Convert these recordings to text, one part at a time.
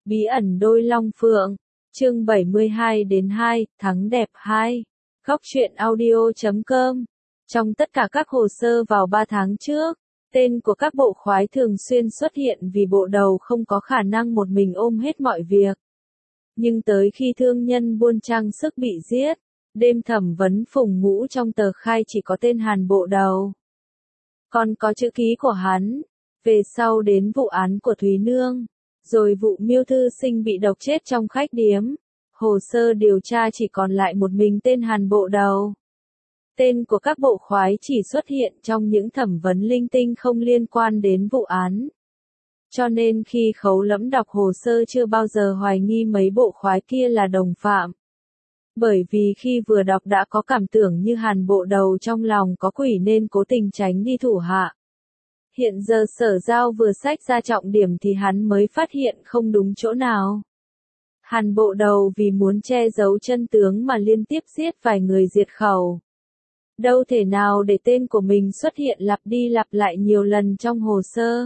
Bí ẩn đôi long phượng, chương 72-2, thắng đẹp 2. Góc truyện audio.com. Trong tất cả các hồ sơ vào 3 tháng trước, tên của các bộ khoái thường xuyên xuất hiện vì bộ đầu không có khả năng một mình ôm hết mọi việc. Nhưng tới khi thương nhân buôn trang sức bị giết, đêm thẩm vấn Phùng Ngũ trong tờ khai chỉ có tên Hàn bộ đầu. Còn có chữ ký của hắn. Về sau đến vụ án của Thúy Nương, rồi vụ Miêu Thư Sinh bị độc chết trong khách điếm, hồ sơ điều tra chỉ còn lại một mình tên Hàn bộ đầu. Tên của các bộ khoái chỉ xuất hiện trong những thẩm vấn linh tinh không liên quan đến vụ án. Cho nên khi Khấu Lẫm đọc hồ sơ chưa bao giờ hoài nghi mấy bộ khoái kia là đồng phạm. Bởi vì khi vừa đọc đã có cảm tưởng như Hàn bộ đầu trong lòng có quỷ nên cố tình tránh đi thủ hạ. Hiện giờ Sở Giao vừa xách ra trọng điểm thì hắn mới phát hiện không đúng chỗ nào. Hàn bộ đầu vì muốn che giấu chân tướng mà liên tiếp giết vài người diệt khẩu. Đâu thể nào để tên của mình xuất hiện lặp đi lặp lại nhiều lần trong hồ sơ.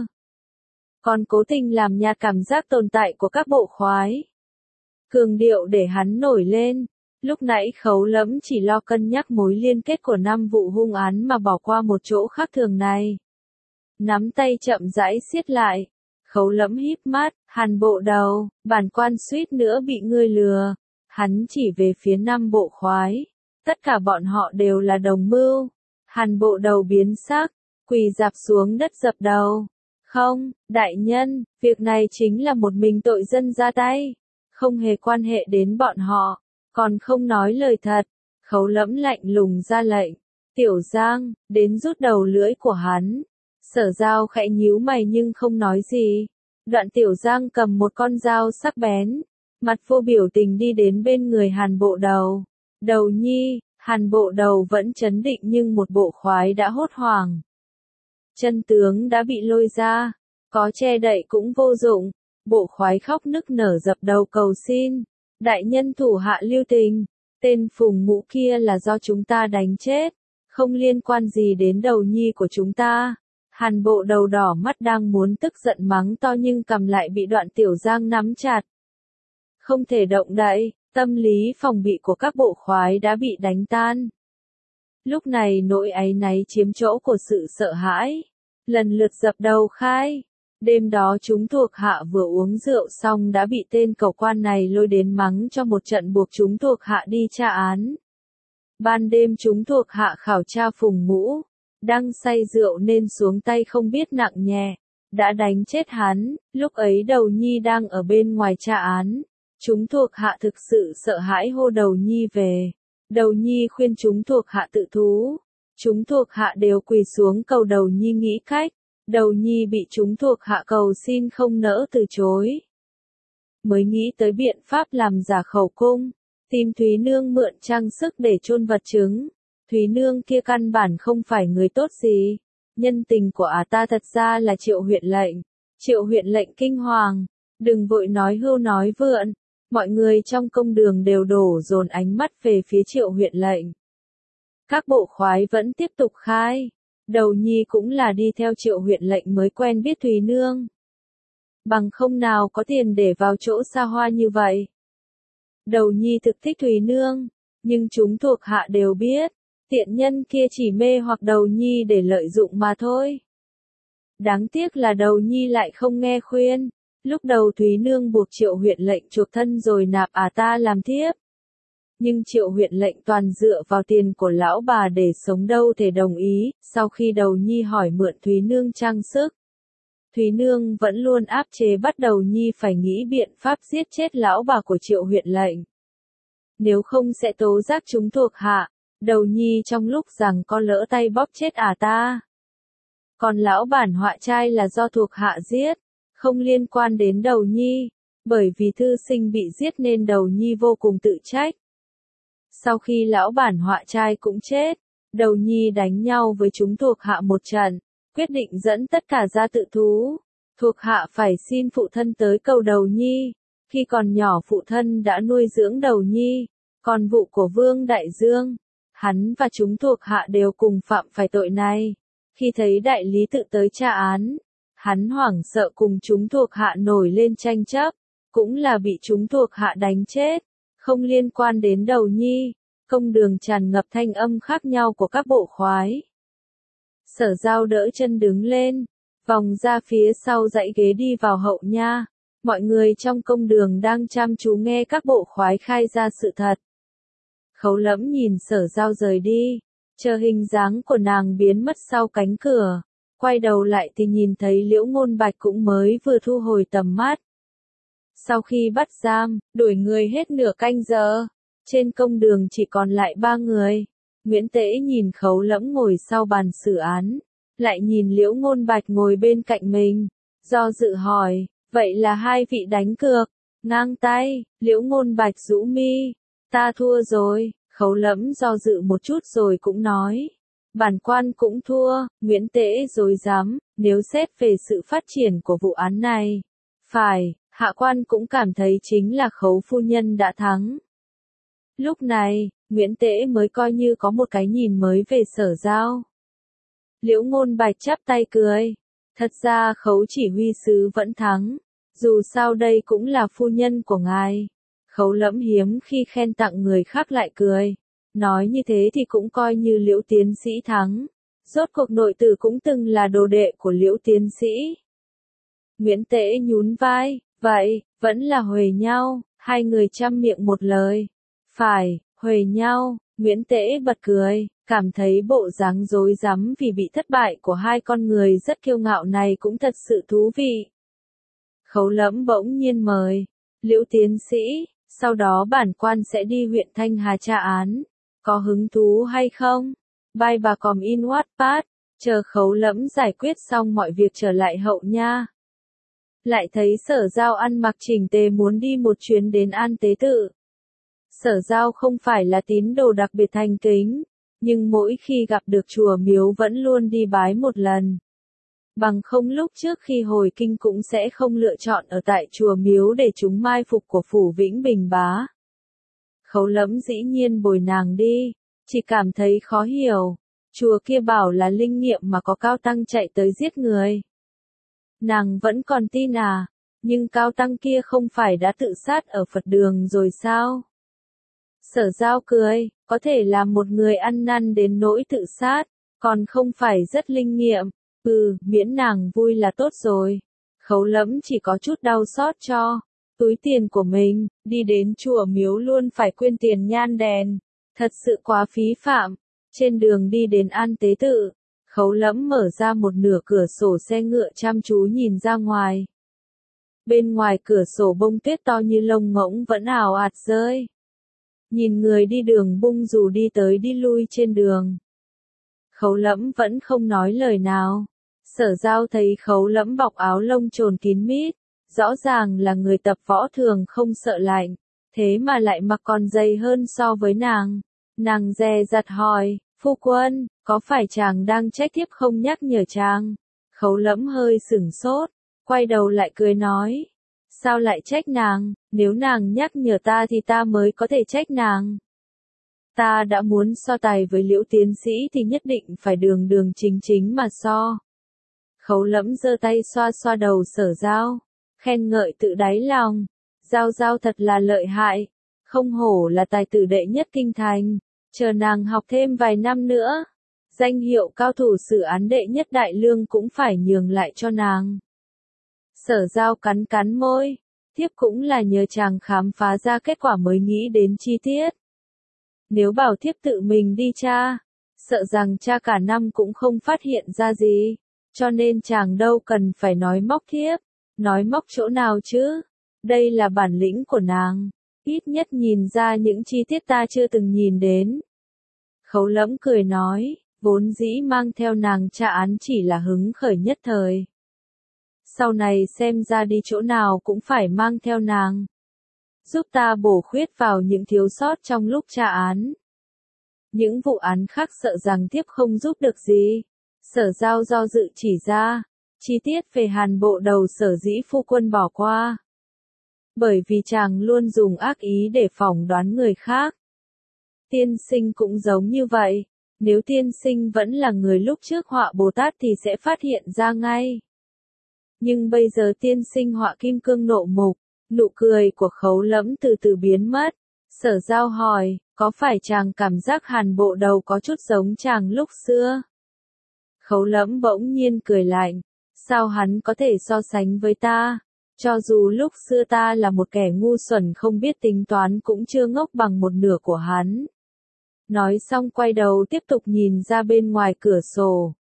Còn cố tình làm nhạt cảm giác tồn tại của các bộ khoái. Cường điệu để hắn nổi lên. Lúc nãy Khấu Lẫm chỉ lo cân nhắc mối liên kết của 5 vụ hung án mà bỏ qua một chỗ khác thường này. Nắm tay chậm rãi siết lại. Khấu Lẫm híp mắt, Hàn bộ đầu, bản quan suýt nữa bị ngươi lừa. Hắn chỉ về phía 5 bộ khoái. Tất cả bọn họ đều là đồng mưu. Hàn bộ đầu biến sắc, quỳ rạp xuống đất dập đầu. Không, đại nhân, việc này chính là một mình tội dân ra tay. Không hề quan hệ đến bọn họ. Còn không nói lời thật. Khấu Lẫm lạnh lùng ra lệnh. Tiểu Giang, đến rút đầu lưỡi của hắn. Sở Giao khẽ nhíu mày nhưng không nói gì. Đoạn Tiểu Giang cầm một con dao sắc bén. Mặt vô biểu tình đi đến bên người Hàn bộ đầu. Đầu nhi, Hàn bộ đầu vẫn trấn định nhưng một bộ khoái đã hốt hoảng. Chân tướng đã bị lôi ra. Có che đậy cũng vô dụng. Bộ khoái khóc nức nở dập đầu cầu xin. Đại nhân thủ hạ lưu tình. Tên Phùng Ngũ kia là do chúng ta đánh chết. Không liên quan gì đến đầu nhi của chúng ta. Hàn bộ đầu đỏ mắt đang muốn tức giận mắng to nhưng cầm lại bị Đoạn Tiểu Giang nắm chặt. Không thể động đậy, tâm lý phòng bị của các bộ khoái đã bị đánh tan. Lúc này nỗi áy náy chiếm chỗ của sự sợ hãi. Lần lượt dập đầu khai. Đêm đó chúng thuộc hạ vừa uống rượu xong đã bị tên cẩu quan này lôi đến mắng cho một trận buộc chúng thuộc hạ đi tra án. Ban đêm chúng thuộc hạ khảo tra Phùng Ngũ. Đang say rượu nên xuống tay không biết nặng nhẹ. Đã đánh chết hắn, lúc ấy đầu nhi đang ở bên ngoài tra án. Chúng thuộc hạ thực sự sợ hãi hô đầu nhi về. Đầu nhi khuyên chúng thuộc hạ tự thú. Chúng thuộc hạ đều quỳ xuống cầu đầu nhi nghĩ cách. Đầu nhi bị chúng thuộc hạ cầu xin không nỡ từ chối. Mới nghĩ tới biện pháp làm giả khẩu cung. Tìm Thúy Nương mượn trang sức để chôn vật chứng. Thúy Nương kia căn bản không phải người tốt gì. Nhân tình của ta thật ra là Triệu huyện lệnh. Triệu huyện lệnh kinh hoàng. Đừng vội nói hưu nói vượn. Mọi người trong công đường đều đổ dồn ánh mắt về phía Triệu huyện lệnh. Các bộ khoái vẫn tiếp tục khai. Đầu nhi cũng là đi theo Triệu huyện lệnh mới quen biết Thúy Nương. Bằng không nào có tiền để vào chỗ xa hoa như vậy. Đầu nhi thực thích Thúy Nương. Nhưng chúng thuộc hạ đều biết. Tiện nhân kia chỉ mê hoặc đầu nhi để lợi dụng mà thôi. Đáng tiếc là đầu nhi lại không nghe khuyên. Lúc đầu Thúy Nương buộc Triệu huyện lệnh chuộc thân rồi nạp ta làm thiếp. Nhưng Triệu huyện lệnh toàn dựa vào tiền của lão bà để sống đâu thể đồng ý. Sau khi đầu nhi hỏi mượn Thúy Nương trang sức, Thúy Nương vẫn luôn áp chế bắt đầu nhi phải nghĩ biện pháp giết chết lão bà của Triệu huyện lệnh. Nếu không sẽ tố giác chúng thuộc hạ. Đầu nhi trong lúc rằng có lỡ tay bóp chết ta. Còn lão bản họa trai là do thuộc hạ giết. Không liên quan đến đầu nhi. Bởi vì thư sinh bị giết nên đầu nhi vô cùng tự trách. Sau khi lão bản họa trai cũng chết, đầu nhi đánh nhau với chúng thuộc hạ một trận, quyết định dẫn tất cả ra tự thú. Thuộc hạ phải xin phụ thân tới cầu đầu nhi. Khi còn nhỏ phụ thân đã nuôi dưỡng đầu nhi. Còn vụ của Vương Đại Dương, hắn và chúng thuộc hạ đều cùng phạm phải tội này. Khi thấy đại lý tự tới tra án, hắn hoảng sợ cùng chúng thuộc hạ nổi lên tranh chấp. cũng là bị chúng thuộc hạ đánh chết, không liên quan đến Đầu Nhi. Công đường tràn ngập thanh âm khác nhau của các bộ khoái. Sở Giao đỡ chân đứng lên, vòng ra phía sau dãy ghế đi vào hậu nha. Mọi người trong công đường đang chăm chú nghe các bộ khoái khai ra sự thật. Khấu Lẫm nhìn Sở Giao rời đi, chờ hình dáng của nàng biến mất sau cánh cửa, quay đầu lại thì nhìn thấy Liễu Ngôn Bạch cũng mới vừa thu hồi tầm mắt. Sau khi bắt giam, đuổi người hết nửa canh giờ, trên công đường chỉ còn lại 3 người. Nguyễn Tễ nhìn Khấu Lẫm ngồi sau bàn xử án, lại nhìn Liễu Ngôn Bạch ngồi bên cạnh mình, do dự hỏi, vậy là hai vị đánh cược, ngang tay. Liễu Ngôn Bạch rũ mi, ta thua rồi. Khấu Lẫm do dự một chút rồi cũng nói, bản quan cũng thua. Nguyễn Tễ rối rắm, nếu xét về sự phát triển của vụ án này, phải, hạ quan cũng cảm thấy chính là Khấu phu nhân đã thắng. Lúc này, Nguyễn Tễ mới coi như có một cái nhìn mới về Sở Giao. Liễu Ngôn Bạch chắp tay cười, thật ra Khấu chỉ huy sứ vẫn thắng, dù sao đây cũng là phu nhân của ngài. Khấu Lẫm hiếm khi khen tặng người khác lại cười, nói như thế thì cũng coi như Liễu tiến sĩ thắng, rốt cuộc nội tử cũng từng là đồ đệ của Liễu tiến sĩ. Nguyễn Tễ nhún vai, vậy, vẫn là huề nhau. Hai người chăm miệng một lời, phải, huề nhau. Nguyễn Tễ bật cười, cảm thấy bộ dáng rối rắm vì bị thất bại của hai con người rất kiêu ngạo này cũng thật sự thú vị. Khấu Lẫm bỗng nhiên mời, Liễu tiến sĩ, sau đó bản quan sẽ đi huyện Thanh Hà tra án, có hứng thú hay không? Bye bà com in Wattpad, chờ Khấu Lẫm giải quyết xong mọi việc trở lại hậu nha. Lại thấy Sở Giao ăn mặc chỉnh tề muốn đi một chuyến đến An Tế Tự. Sở Giao không phải là tín đồ đặc biệt thành kính, nhưng mỗi khi gặp được chùa miếu vẫn luôn đi bái một lần. Bằng không lúc trước khi hồi kinh cũng sẽ không lựa chọn ở tại chùa miếu để chúng mai phục của phủ Vĩnh Bình Bá. Khấu Lẫm dĩ nhiên bồi nàng đi, chỉ cảm thấy khó hiểu, chùa kia bảo là linh nghiệm mà có cao tăng chạy tới giết người. Nàng vẫn còn tin à, nhưng cao tăng kia không phải đã tự sát ở Phật đường rồi sao? Sở Giao cười, có thể là một người ăn năn đến nỗi tự sát, còn không phải rất linh nghiệm. Miễn nàng vui là tốt rồi. Khấu Lẫm chỉ có chút đau xót cho túi tiền của mình, đi đến chùa miếu luôn phải quên tiền nhang đèn, thật sự quá phí phạm. Trên đường đi đến An Tế Tự, Khấu Lẫm mở ra một nửa cửa sổ xe ngựa chăm chú nhìn ra ngoài. Bên ngoài cửa sổ bông tuyết to như lông ngỗng vẫn ào ạt rơi. Nhìn người đi đường bung dù đi tới đi lui trên đường. Khấu Lẫm vẫn không nói lời nào. Sở Giao thấy Khấu Lẫm bọc áo lông trồn kín mít, rõ ràng là người tập võ thường không sợ lạnh, thế mà lại mặc còn dày hơn so với nàng. Nàng dè dặt hỏi, phu quân, có phải chàng đang trách thiếp không nhắc nhở chàng? Khấu Lẫm hơi sửng sốt, quay đầu lại cười nói, sao lại trách nàng, nếu nàng nhắc nhở ta thì ta mới có thể trách nàng. Ta đã muốn so tài với Liễu tiến sĩ thì nhất định phải đường đường chính chính mà so. Khấu Lẫm giơ tay xoa xoa đầu Sở Giao, khen ngợi tự đáy lòng, Giao thật là lợi hại, không hổ là tài tử đệ nhất kinh thành, chờ nàng học thêm vài năm nữa, danh hiệu cao thủ xử án đệ nhất đại lương cũng phải nhường lại cho nàng. Sở Giao cắn cắn môi, thiếp cũng là nhờ chàng khám phá ra kết quả mới nghĩ đến chi tiết. Nếu bảo thiếp tự mình đi tra, sợ rằng tra cả năm cũng không phát hiện ra gì, cho nên chàng đâu cần phải nói móc thiếp, nói móc chỗ nào chứ, đây là bản lĩnh của nàng, ít nhất nhìn ra những chi tiết ta chưa từng nhìn đến. Khấu Lẫm cười nói, vốn dĩ mang theo nàng tra án chỉ là hứng khởi nhất thời. Sau này xem ra đi chỗ nào cũng phải mang theo nàng, giúp ta bổ khuyết vào những thiếu sót trong lúc tra án. Những vụ án khác sợ rằng thiếp không giúp được gì. Sở Giao do dự chỉ ra, chi tiết về Hàn Bộ Đầu sở dĩ phu quân bỏ qua. Bởi vì chàng luôn dùng ác ý để phỏng đoán người khác. Tiên sinh cũng giống như vậy, nếu tiên sinh vẫn là người lúc trước họa Bồ Tát thì sẽ phát hiện ra ngay. Nhưng bây giờ tiên sinh họa Kim Cương Nộ Mục, Nụ cười của Khấu Lẫm từ từ biến mất. Sở Giao hỏi, có phải chàng cảm giác Hàn Bộ Đầu có chút giống chàng lúc xưa? Khấu Lẫm bỗng nhiên cười lạnh, sao hắn có thể so sánh với ta? Cho dù lúc xưa ta là một kẻ ngu xuẩn không biết tính toán cũng chưa ngốc bằng một nửa của hắn. Nói xong quay đầu tiếp tục nhìn ra bên ngoài cửa sổ.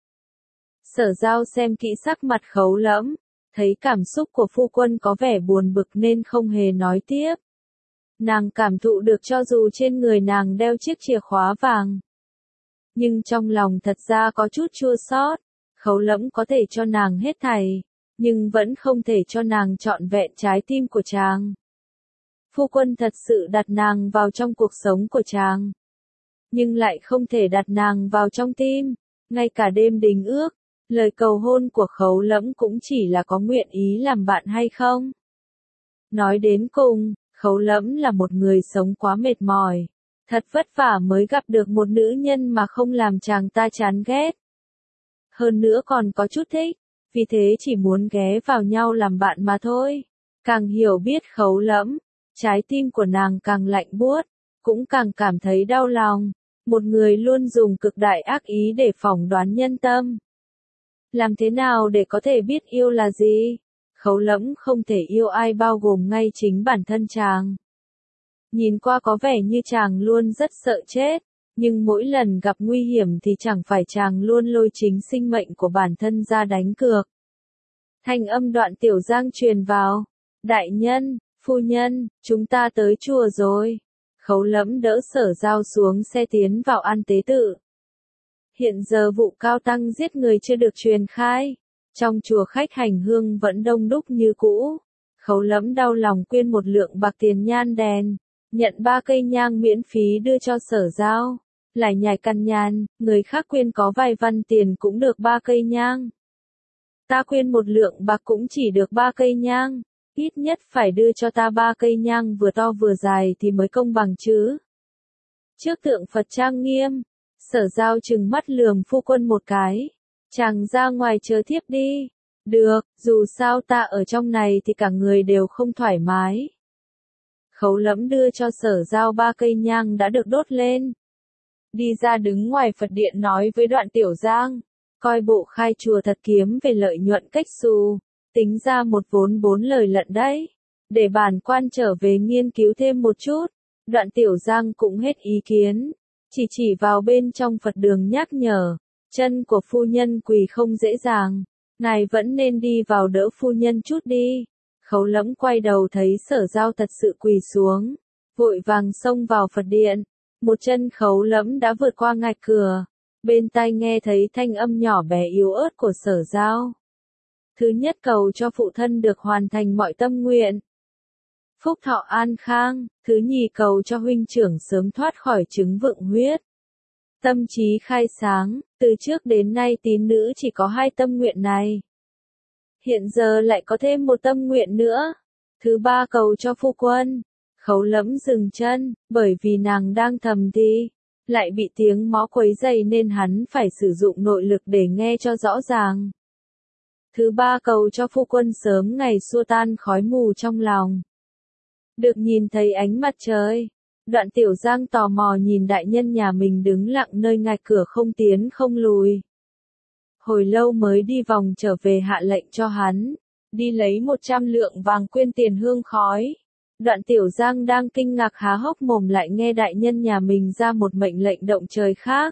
Sở Giao xem kỹ sắc mặt Khấu Lẫm, thấy cảm xúc của phu quân có vẻ buồn bực nên không hề nói tiếp. Nàng cảm thụ được cho dù trên người nàng đeo chiếc chìa khóa vàng, nhưng trong lòng thật ra có chút chua xót. Khấu Lẫm có thể cho nàng hết thảy, nhưng vẫn không thể cho nàng trọn vẹn trái tim của chàng. Phu quân thật sự đặt nàng vào trong cuộc sống của chàng, nhưng lại không thể đặt nàng vào trong tim. Ngay cả đêm đính ước, lời cầu hôn của Khấu Lẫm cũng chỉ là có nguyện ý làm bạn hay không. Nói đến cùng, Khấu Lẫm là một người sống quá mệt mỏi, thật vất vả mới gặp được một nữ nhân mà không làm chàng ta chán ghét. Hơn nữa còn có chút thích, vì thế chỉ muốn ghé vào nhau làm bạn mà thôi. Càng hiểu biết Khấu Lẫm, trái tim của nàng càng lạnh buốt, cũng càng cảm thấy đau lòng. Một người luôn dùng cực đại ác ý để phỏng đoán nhân tâm. Làm thế nào để có thể biết yêu là gì? Khấu Lẫm không thể yêu ai bao gồm ngay chính bản thân chàng. Nhìn qua có vẻ như chàng luôn rất sợ chết, nhưng mỗi lần gặp nguy hiểm thì chẳng phải chàng luôn lôi chính sinh mệnh của bản thân ra đánh cược. Thanh âm Đoạn Tiểu Giang truyền vào. Đại nhân, phu nhân, chúng ta tới chùa rồi. Khấu Lẫm đỡ Sở Giao xuống xe tiến vào An Tế Tự. Hiện giờ vụ cao tăng giết người chưa được truyền khai. Trong chùa khách hành hương vẫn đông đúc như cũ. Khấu Lẫm đau lòng quyên một lượng bạc tiền nhan đèn, nhận 3 cây nhang miễn phí đưa cho Sở Giao. Lại nhảy căn nhàn, người khác quyên có vài văn tiền cũng được 3 cây nhang. Ta quyên một lượng bạc cũng chỉ được 3 cây nhang. Ít nhất phải đưa cho ta 3 cây nhang vừa to vừa dài thì mới công bằng chứ. Trước tượng Phật trang nghiêm, Sở Giao trừng mắt lườm phu quân một cái. Chàng ra ngoài chờ thiếp đi. Được, dù sao ta ở trong này thì cả người đều không thoải mái. Khấu Lẫm đưa cho Sở Giao 3 cây nhang đã được đốt lên. Đi ra đứng ngoài Phật điện nói với Đoạn Tiểu Giang, coi bộ khai chùa thật kiếm về lợi nhuận cách xù, tính ra một vốn 4 lời lận đấy. Để bản quan trở về nghiên cứu thêm một chút. Đoạn Tiểu Giang cũng hết ý kiến, chỉ vào bên trong Phật đường nhắc nhở, chân của phu nhân quỳ không dễ dàng, ngài vẫn nên đi vào đỡ phu nhân chút đi. Khấu Lẫm quay đầu thấy Sở Giao thật sự quỳ xuống, vội vàng xông vào Phật điện. Một chân Khấu Lẫm đã vượt qua ngạch cửa, bên tai nghe thấy thanh âm nhỏ bé yếu ớt của Sở Giao. Thứ nhất cầu cho phụ thân được hoàn thành mọi tâm nguyện, phúc thọ an khang. Thứ nhì cầu cho huynh trưởng sớm thoát khỏi chứng vượng huyết, tâm trí khai sáng. Từ trước đến nay tín nữ chỉ có 2 tâm nguyện này, hiện giờ lại có thêm một tâm nguyện nữa. Thứ ba cầu cho phu quân. Khấu Lẫm dừng chân, bởi vì nàng đang thầm thì, lại bị tiếng mõ quấy dày nên hắn phải sử dụng nội lực để nghe cho rõ ràng. Thứ ba cầu cho phu quân sớm ngày xua tan khói mù trong lòng, được nhìn thấy ánh mặt trời. Đoạn Tiểu Giang tò mò nhìn đại nhân nhà mình đứng lặng nơi ngạch cửa không tiến không lùi. Hồi lâu mới đi vòng trở về hạ lệnh cho hắn đi lấy 100 lượng vàng quyên tiền hương khói. Đoạn Tiểu Giang đang kinh ngạc há hốc mồm lại nghe đại nhân nhà mình ra một mệnh lệnh động trời khác.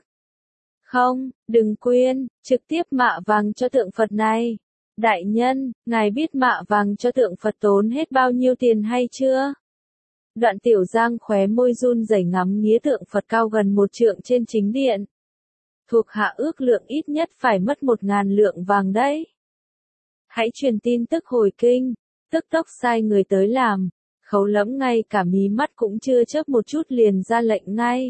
Không, đừng quyên, trực tiếp mạ vàng cho tượng Phật này. Đại nhân, ngài biết mạ vàng cho tượng Phật tốn hết bao nhiêu tiền hay chưa? Đoạn Tiểu Giang khóe môi run rẩy ngắm nghía tượng Phật cao gần 1 trượng trên chính điện. Thuộc hạ ước lượng ít nhất phải mất 1000 lượng vàng đấy. Hãy truyền tin tức hồi kinh, tức tốc sai người tới làm. Khấu Lẫm ngay cả mí mắt cũng chưa chớp một chút liền ra lệnh ngay.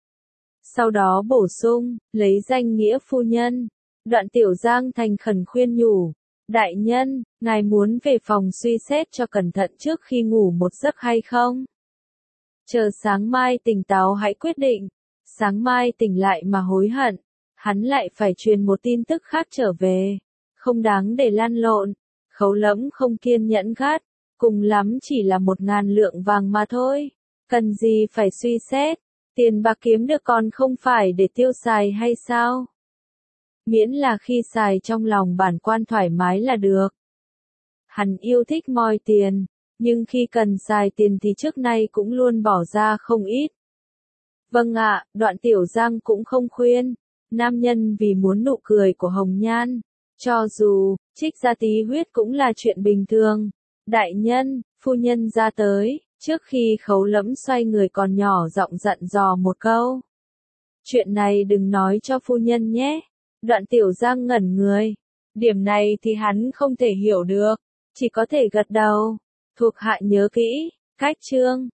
Sau đó bổ sung, lấy danh nghĩa phu nhân. Đoạn Tiểu Giang thành khẩn khuyên nhủ, đại nhân, ngài muốn về phòng suy xét cho cẩn thận trước khi ngủ một giấc hay không? Chờ sáng mai tỉnh táo hãy quyết định. Sáng mai tỉnh lại mà hối hận, hắn lại phải truyền một tin tức khác trở về. Không đáng để lăn lộn. Khấu Lẫm không kiên nhẫn gắt, cùng lắm chỉ là 1.000 lượng vàng mà thôi. Cần gì phải suy xét, tiền bạc kiếm được còn không phải để tiêu xài hay sao? Miễn là khi xài trong lòng bản quan thoải mái là được. Hắn yêu thích moi tiền, nhưng khi cần xài tiền thì trước nay cũng luôn bỏ ra không ít. Vâng ạ, Đoạn Tiểu Giang cũng không khuyên. Nam nhân vì muốn nụ cười của hồng nhan, cho dù trích ra tí huyết cũng là chuyện bình thường. Đại nhân, phu nhân ra tới, trước khi Khấu Lẫm xoay người còn nhỏ giọng dặn dò một câu. Chuyện này đừng nói cho phu nhân nhé. Đoạn Tiểu Giang ngẩn người. Điểm này thì hắn không thể hiểu được, chỉ có thể gật đầu. Thuộc hạ nhớ kỹ. Cách chương